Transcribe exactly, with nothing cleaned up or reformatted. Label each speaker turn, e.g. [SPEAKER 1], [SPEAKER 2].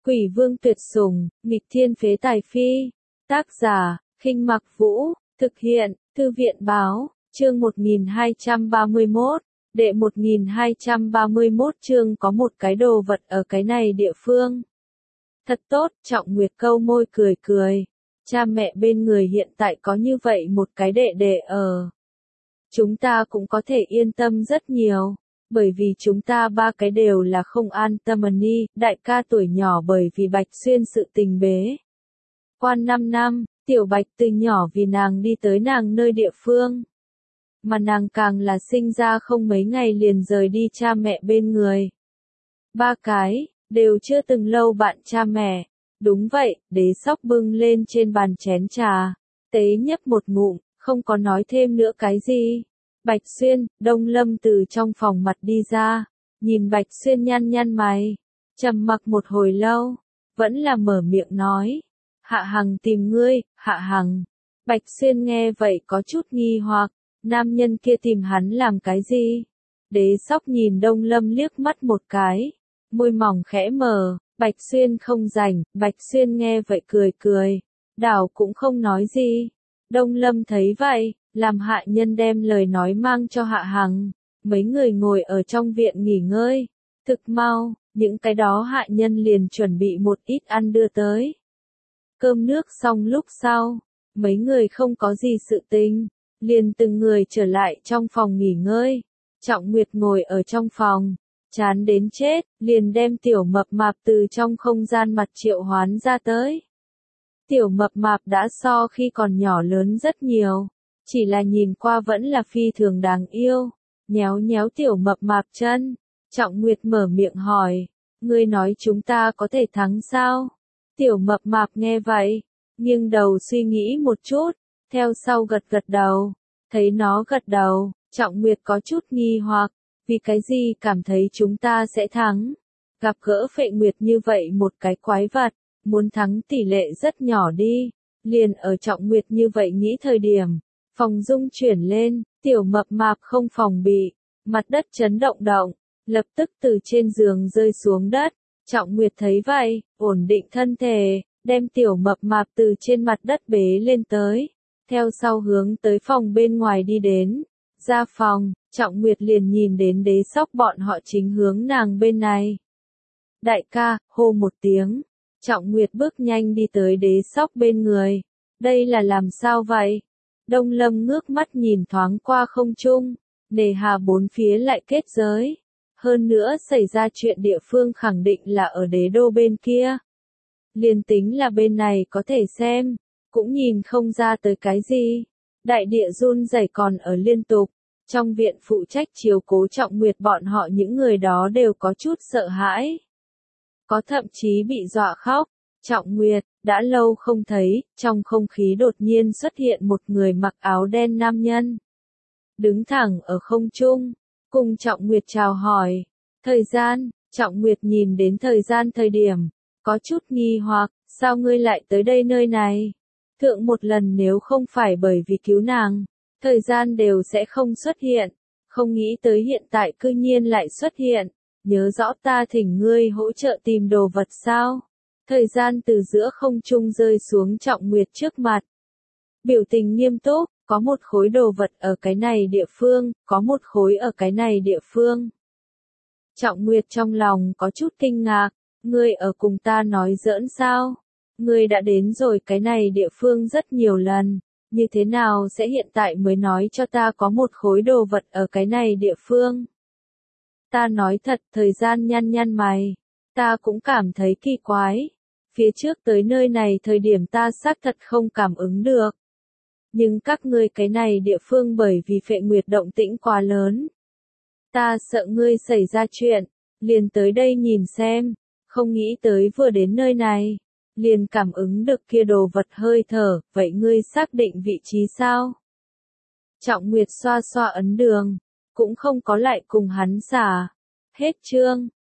[SPEAKER 1] Quỷ vương tuyệt sủng, nghịch thiên phế tài phi. Tác giả, Khinh Mặc Vũ, thực hiện, Thư viện báo, chương một nghìn hai trăm ba mươi mốt, đệ một nghìn hai trăm ba mươi mốt chương có một cái đồ vật ở cái này địa phương. Thật tốt, Trọng Nguyệt câu môi cười cười. Cha mẹ bên người hiện tại có như vậy một cái đệ đệ ở. Chúng ta cũng có thể yên tâm rất nhiều. Bởi vì chúng ta ba cái đều là không an tâm ni, đại ca tuổi nhỏ bởi vì Bạch Xuyên sự tình bế. Quan năm năm, tiểu Bạch từ nhỏ vì nàng đi tới nàng nơi địa phương. Mà nàng càng là sinh ra không mấy ngày liền rời đi cha mẹ bên người. Ba cái, đều chưa từng lâu bạn cha mẹ. Đúng vậy, Đế Sóc bưng lên trên bàn chén trà. Tế nhấp một ngụm, không có nói thêm nữa cái gì. Bạch Xuyên, Đông Lâm từ trong phòng mặt đi ra, nhìn Bạch Xuyên nhăn nhăn mày, trầm mặc một hồi lâu, vẫn là mở miệng nói, Hạ Hằng tìm ngươi, Hạ Hằng. Bạch Xuyên nghe vậy có chút nghi hoặc, nam nhân kia tìm hắn làm cái gì? Đế Sóc nhìn Đông Lâm liếc mắt một cái, môi mỏng khẽ mở, Bạch Xuyên không rảnh, Bạch Xuyên nghe vậy cười cười, đảo cũng không nói gì. Đông Lâm thấy vậy, làm hạ nhân đem lời nói mang cho Hạ Hằng, mấy người ngồi ở trong viện nghỉ ngơi, thực mau, những cái đó hạ nhân liền chuẩn bị một ít ăn đưa tới. Cơm nước xong lúc sau, mấy người không có gì sự tình, liền từng người trở lại trong phòng nghỉ ngơi. Trọng Nguyệt ngồi ở trong phòng, chán đến chết, liền đem tiểu mập mạp từ trong không gian mặt triệu hoán ra tới. Tiểu mập mạp đã so khi còn nhỏ lớn rất nhiều, chỉ là nhìn qua vẫn là phi thường đáng yêu. Nhéo nhéo tiểu mập mạp chân, Trọng Nguyệt mở miệng hỏi, ngươi nói chúng ta có thể thắng sao? Tiểu mập mạp nghe vậy, nghiêng đầu suy nghĩ một chút, theo sau gật gật đầu, thấy nó gật đầu, Trọng Nguyệt có chút nghi hoặc, vì cái gì cảm thấy chúng ta sẽ thắng? Gặp gỡ Phệ Nguyệt như vậy một cái quái vật, muốn thắng tỷ lệ rất nhỏ đi, liền ở Trọng Nguyệt như vậy nghĩ thời điểm, phòng dung chuyển lên, tiểu mập mạp không phòng bị, mặt đất chấn động động, lập tức từ trên giường rơi xuống đất. Trọng Nguyệt thấy vậy, ổn định thân thể, đem tiểu mập mạp từ trên mặt đất bế lên tới, theo sau hướng tới phòng bên ngoài đi đến. Ra phòng, Trọng Nguyệt liền nhìn đến Đế Sóc bọn họ chính hướng nàng bên này. Đại ca, hô một tiếng, Trọng Nguyệt bước nhanh đi tới Đế Sóc bên người. Đây là làm sao vậy? Đông Lâm ngước mắt nhìn thoáng qua không trung, nề hà bốn phía lại kết giới. Hơn nữa xảy ra chuyện địa phương khẳng định là ở đế đô bên kia. Liên tính là bên này có thể xem, cũng nhìn không ra tới cái gì. Đại địa run rẩy còn ở liên tục. Trong viện phụ trách chiếu cố Trọng Nguyệt bọn họ những người đó đều có chút sợ hãi. Có thậm chí bị dọa khóc. Trọng Nguyệt, đã lâu không thấy, trong không khí đột nhiên xuất hiện một người mặc áo đen nam nhân. Đứng thẳng ở không trung, cùng Trọng Nguyệt chào hỏi. Thời gian, Trọng Nguyệt nhìn đến thời gian thời điểm, có chút nghi hoặc, sao ngươi lại tới đây nơi này? Thượng một lần nếu không phải bởi vì cứu nàng, thời gian đều sẽ không xuất hiện, không nghĩ tới hiện tại cư nhiên lại xuất hiện, nhớ rõ ta thỉnh ngươi hỗ trợ tìm đồ vật sao? Thời gian từ giữa không trung rơi xuống Trọng Nguyệt trước mặt. Biểu tình nghiêm túc, có một khối đồ vật ở cái này địa phương, có một khối ở cái này địa phương. Trọng Nguyệt trong lòng có chút kinh ngạc, ngươi ở cùng ta nói giỡn sao? Ngươi đã đến rồi cái này địa phương rất nhiều lần, như thế nào sẽ hiện tại mới nói cho ta có một khối đồ vật ở cái này địa phương? Ta nói thật, thời gian nhăn nhăn mày, ta cũng cảm thấy kỳ quái. Phía trước tới nơi này thời điểm ta xác thật không cảm ứng được. Nhưng các ngươi cái này địa phương bởi vì Phệ Nguyệt động tĩnh quá lớn. Ta sợ ngươi xảy ra chuyện, liền tới đây nhìn xem, không nghĩ tới vừa đến nơi này, liền cảm ứng được kia đồ vật hơi thở, vậy ngươi xác định vị trí sao? Trọng Nguyệt xoa xoa ấn đường, cũng không có lại cùng hắn xả. Hết chương.